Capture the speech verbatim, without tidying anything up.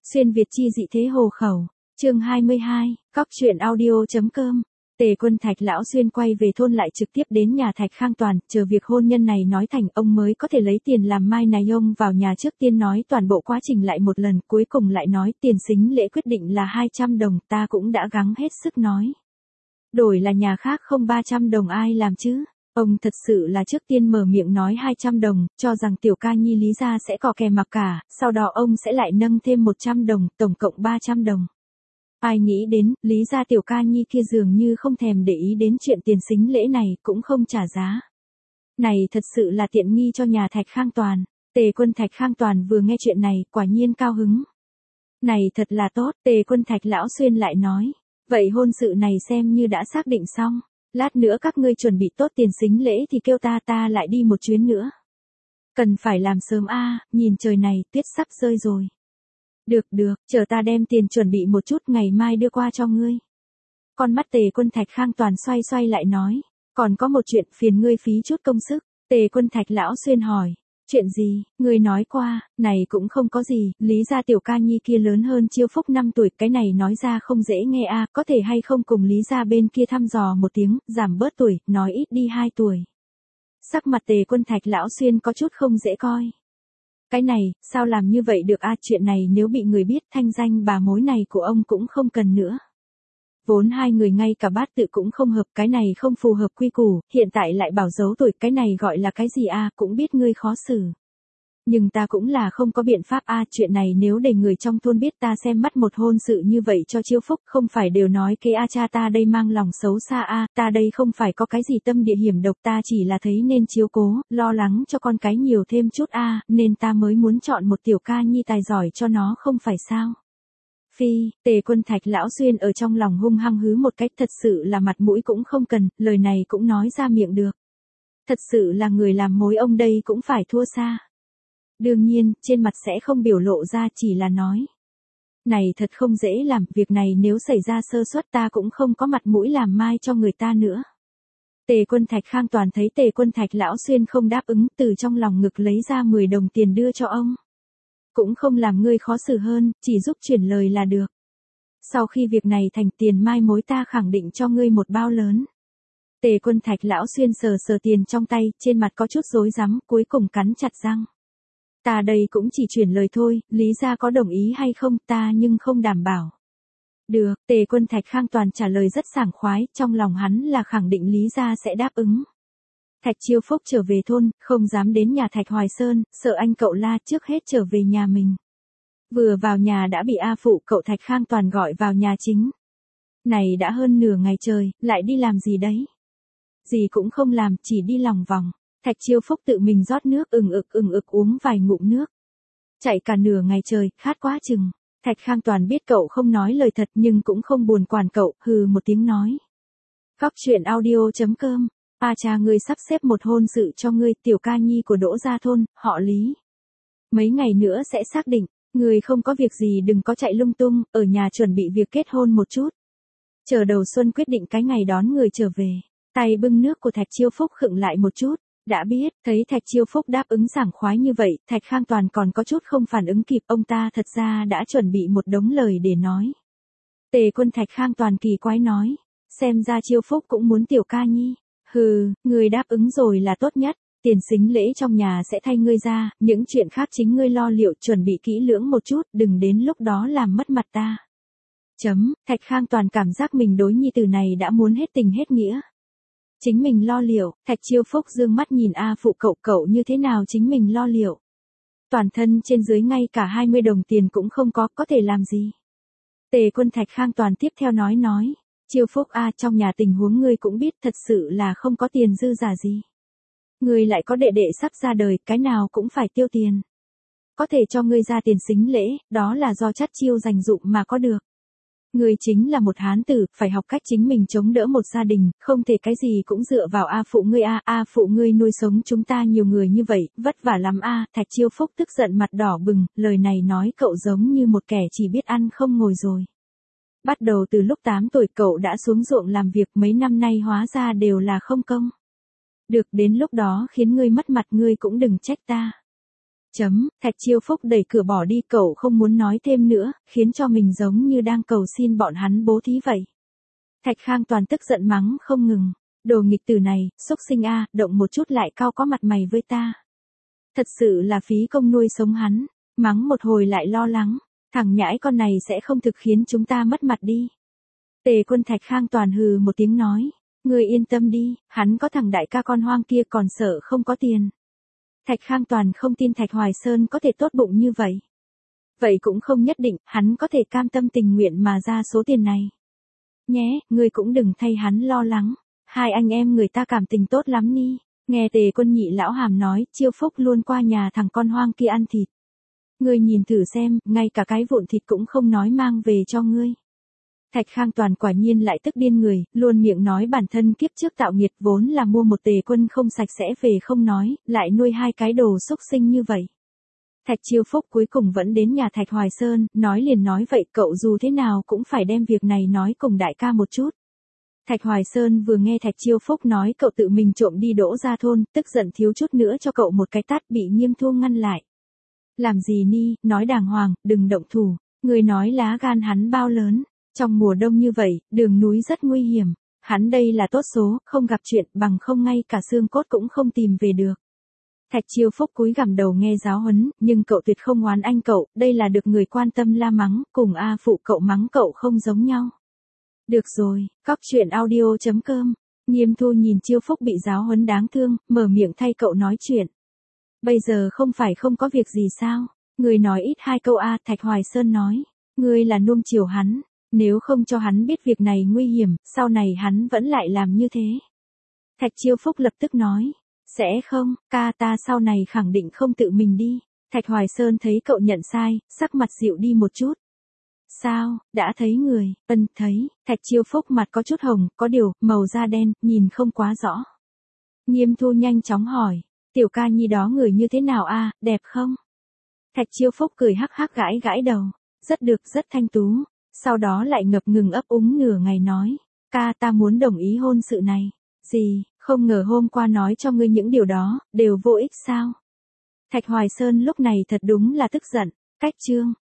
Xuyên Việt chi dị thế hồ khẩu. Chương hai mươi hai, Cóc truyện audio.com. Tề Quân Thạch lão Xuyên quay về thôn lại trực tiếp đến nhà Thạch Khang Toàn, chờ việc hôn nhân này nói thành ông mới có thể lấy tiền làm mai này. Ông vào nhà trước tiên nói toàn bộ quá trình lại một lần, cuối cùng lại nói tiền sính lễ quyết định là hai trăm đồng, ta cũng đã gắng hết sức nói. Đổi là nhà khác không ba trăm đồng ai làm chứ. Ông thật sự là trước tiên mở miệng nói hai trăm đồng, cho rằng tiểu ca nhi Lý gia sẽ có kè mặc cả, sau đó ông sẽ lại nâng thêm một trăm đồng, tổng cộng ba trăm đồng. Ai nghĩ đến, Lý gia tiểu ca nhi kia dường như không thèm để ý đến chuyện tiền sính lễ này, cũng không trả giá. Này thật sự là tiện nghi cho nhà Thạch Khang Toàn. Tề Quân Thạch Khang Toàn vừa nghe chuyện này, quả nhiên cao hứng. Này thật là tốt, Tề Quân Thạch lão Xuyên lại nói. Vậy hôn sự này xem như đã xác định xong. Lát nữa các ngươi chuẩn bị tốt tiền sính lễ thì kêu ta ta lại đi một chuyến nữa. Cần phải làm sớm a, à, nhìn trời này, tuyết sắp rơi rồi. Được được, chờ ta đem tiền chuẩn bị một chút ngày mai đưa qua cho ngươi. Con mắt Tề Quân Thạch Khang Toàn xoay xoay lại nói. Còn có một chuyện phiền ngươi phí chút công sức. Tề Quân Thạch lão Xuyên hỏi. Chuyện gì, ngươi nói qua, này cũng không có gì, Lý gia tiểu ca nhi kia lớn hơn Chiêu Phúc năm tuổi, cái này nói ra không dễ nghe a, à, có thể hay không cùng Lý gia bên kia thăm dò một tiếng, giảm bớt tuổi, nói ít đi hai tuổi. Sắc mặt Tề Quân Thạch lão Xuyên có chút không dễ coi. Cái này, sao làm như vậy được a, à, chuyện này nếu bị người biết thanh danh bà mối này của ông cũng không cần nữa. Vốn hai người ngay cả bát tự cũng không hợp, cái này không phù hợp quy củ, hiện tại lại bảo giấu tuổi, cái này gọi là cái gì a, à, cũng biết ngươi khó xử. Nhưng ta cũng là không có biện pháp a, à, chuyện này nếu để người trong thôn biết ta xem mắt một hôn sự như vậy cho Chiêu Phúc, không phải đều nói kế a à, cha ta đây mang lòng xấu xa a, à, ta đây không phải có cái gì tâm địa hiểm độc, ta chỉ là thấy nên chiếu cố, lo lắng cho con cái nhiều thêm chút a, à, nên ta mới muốn chọn một tiểu ca nhi tài giỏi cho nó không phải sao. Phi, Tề Quân Thạch lão Xuyên ở trong lòng hung hăng hứ một cách, thật sự là mặt mũi cũng không cần, lời này cũng nói ra miệng được. Thật sự là người làm mối ông đây cũng phải thua xa. Đương nhiên, trên mặt sẽ không biểu lộ ra, chỉ là nói. Này thật không dễ làm, việc này nếu xảy ra sơ suất ta cũng không có mặt mũi làm mai cho người ta nữa. Tề Quân Thạch Khang Toàn thấy Tề Quân Thạch lão Xuyên không đáp ứng, từ trong lòng ngực lấy ra mười đồng tiền đưa cho ông. Cũng không làm ngươi khó xử hơn, chỉ giúp chuyển lời là được. Sau khi việc này thành tiền mai mối ta khẳng định cho ngươi một bao lớn. Tề Quân Thạch lão Xuyên sờ sờ tiền trong tay, trên mặt có chút rối rắm, cuối cùng cắn chặt răng. Ta đây cũng chỉ chuyển lời thôi, Lý gia có đồng ý hay không ta nhưng không đảm bảo. Được, Tề Quân Thạch Khang Toàn trả lời rất sảng khoái, trong lòng hắn là khẳng định Lý gia sẽ đáp ứng. Thạch Chiêu Phúc trở về thôn, không dám đến nhà Thạch Hoài Sơn, sợ anh cậu La trước hết trở về nhà mình. Vừa vào nhà đã bị A phụ cậu Thạch Khang Toàn gọi vào nhà chính. Này đã hơn nửa ngày trời, lại đi làm gì đấy? Gì cũng không làm, chỉ đi lòng vòng. Thạch Chiêu Phúc tự mình rót nước ừng ực ừng ực uống vài ngụm nước. Chạy cả nửa ngày trời, khát quá chừng. Thạch Khang Toàn biết cậu không nói lời thật nhưng cũng không buồn quản cậu, hừ một tiếng nói. Cóc truyện audio.com. A cha ngươi sắp xếp một hôn sự cho ngươi, tiểu ca nhi của Đỗ gia thôn, họ Lý. Mấy ngày nữa sẽ xác định, ngươi không có việc gì đừng có chạy lung tung, ở nhà chuẩn bị việc kết hôn một chút. Chờ đầu xuân quyết định cái ngày đón người trở về. Tay bưng nước của Thạch Chiêu Phúc khựng lại một chút, đã biết, thấy Thạch Chiêu Phúc đáp ứng sảng khoái như vậy, Thạch Khang Toàn còn có chút không phản ứng kịp, ông ta thật ra đã chuẩn bị một đống lời để nói. Tề Quân Thạch Khang Toàn kỳ quái nói, xem ra Chiêu Phúc cũng muốn tiểu ca nhi. Hừ, ngươi đáp ứng rồi là tốt nhất, tiền sính lễ trong nhà sẽ thay ngươi ra, những chuyện khác chính ngươi lo liệu, chuẩn bị kỹ lưỡng một chút, đừng đến lúc đó làm mất mặt ta. Chấm, Thạch Khang Toàn cảm giác mình đối nhi tử này đã muốn hết tình hết nghĩa. Chính mình lo liệu, Thạch Chiêu Phúc dương mắt nhìn A phụ cậu cậu như thế nào chính mình lo liệu. Toàn thân trên dưới ngay cả hai mươi đồng tiền cũng không có, có thể làm gì. Tề Quân Thạch Khang Toàn tiếp theo nói nói. Chiêu Phúc a, trong nhà tình huống ngươi cũng biết, thật sự là không có tiền dư giả gì. Ngươi lại có đệ đệ sắp ra đời, cái nào cũng phải tiêu tiền. Có thể cho ngươi ra tiền sính lễ, đó là do Chắt Chiêu dành dụm mà có được. Ngươi chính là một hán tử, phải học cách chính mình chống đỡ một gia đình, không thể cái gì cũng dựa vào A phụ ngươi a, A phụ ngươi nuôi sống chúng ta nhiều người như vậy, vất vả lắm a. Thạch Chiêu Phúc tức giận mặt đỏ bừng, lời này nói cậu giống như một kẻ chỉ biết ăn không ngồi rồi. Bắt đầu từ lúc tám tuổi cậu đã xuống ruộng làm việc, mấy năm nay hóa ra đều là không công. Được, đến lúc đó khiến ngươi mất mặt ngươi cũng đừng trách ta. Chấm, Thạch Chiêu Phúc đẩy cửa bỏ đi, cậu không muốn nói thêm nữa, khiến cho mình giống như đang cầu xin bọn hắn bố thí vậy. Thạch Khang Toàn tức giận mắng không ngừng. Đồ nghịch tử này, xúc sinh a, động một chút lại cao có mặt mày với ta. Thật sự là phí công nuôi sống hắn. Mắng một hồi lại lo lắng. Thằng nhãi con này sẽ không thực khiến chúng ta mất mặt đi. Tề Quân Thạch Khang Toàn hừ một tiếng nói. Ngươi yên tâm đi, hắn có thằng đại ca con hoang kia còn sợ không có tiền. Thạch Khang Toàn không tin Thạch Hoài Sơn có thể tốt bụng như vậy. Vậy cũng không nhất định, hắn có thể cam tâm tình nguyện mà ra số tiền này. Nhé, ngươi cũng đừng thay hắn lo lắng. Hai anh em người ta cảm tình tốt lắm ni. Nghe Tề Quân nhị lão hàm nói, Chiêu Phúc luôn qua nhà thằng con hoang kia ăn thịt. Ngươi nhìn thử xem, ngay cả cái vụn thịt cũng không nói mang về cho ngươi. Thạch Khang Toàn quả nhiên lại tức điên người, luôn miệng nói bản thân kiếp trước tạo nghiệt vốn là mua một Tề Quân không sạch sẽ về không nói, lại nuôi hai cái đồ xúc sinh như vậy. Thạch Chiêu Phúc cuối cùng vẫn đến nhà Thạch Hoài Sơn, nói liền nói vậy cậu dù thế nào cũng phải đem việc này nói cùng đại ca một chút. Thạch Hoài Sơn vừa nghe Thạch Chiêu Phúc nói cậu tự mình trộm đi Đỗ Gia thôn, tức giận thiếu chút nữa cho cậu một cái tát, bị Nghiêm Thu ngăn lại. Làm gì ni, nói đàng hoàng, đừng động thủ, người nói lá gan hắn bao lớn, trong mùa đông như vậy, đường núi rất nguy hiểm, hắn đây là tốt số, không gặp chuyện, bằng không ngay cả xương cốt cũng không tìm về được. Thạch Chiêu Phúc cúi gằm đầu nghe giáo huấn, nhưng cậu tuyệt không oán anh cậu, đây là được người quan tâm la mắng, cùng A phụ cậu mắng cậu không giống nhau. Được rồi, cóc truyện audio chấm com. Nghiêm Thu nhìn Chiêu Phúc bị giáo huấn đáng thương, mở miệng thay cậu nói chuyện. Bây giờ không phải không có việc gì sao? Người nói ít hai câu a, Thạch Hoài Sơn nói. Ngươi là nuông chiều hắn, nếu không cho hắn biết việc này nguy hiểm, sau này hắn vẫn lại làm như thế. Thạch Chiêu Phúc lập tức nói. Sẽ không, ca ta sau này khẳng định không tự mình đi. Thạch Hoài Sơn thấy cậu nhận sai, sắc mặt dịu đi một chút. Sao, đã thấy người, ân thấy, Thạch Chiêu Phúc mặt có chút hồng, có điều, màu da đen, nhìn không quá rõ. Nghiêm Thu nhanh chóng hỏi, tiểu ca nhi đó người như thế nào a, đẹp không? Thạch Chiêu Phúc cười hắc hắc gãi gãi đầu, rất được, rất thanh tú, sau đó lại ngập ngừng ấp úng nửa ngày nói, ca ta muốn đồng ý hôn sự này, gì, không ngờ hôm qua nói cho ngươi những điều đó, đều vô ích sao? Thạch Hoài Sơn lúc này thật đúng là tức giận, cách chương.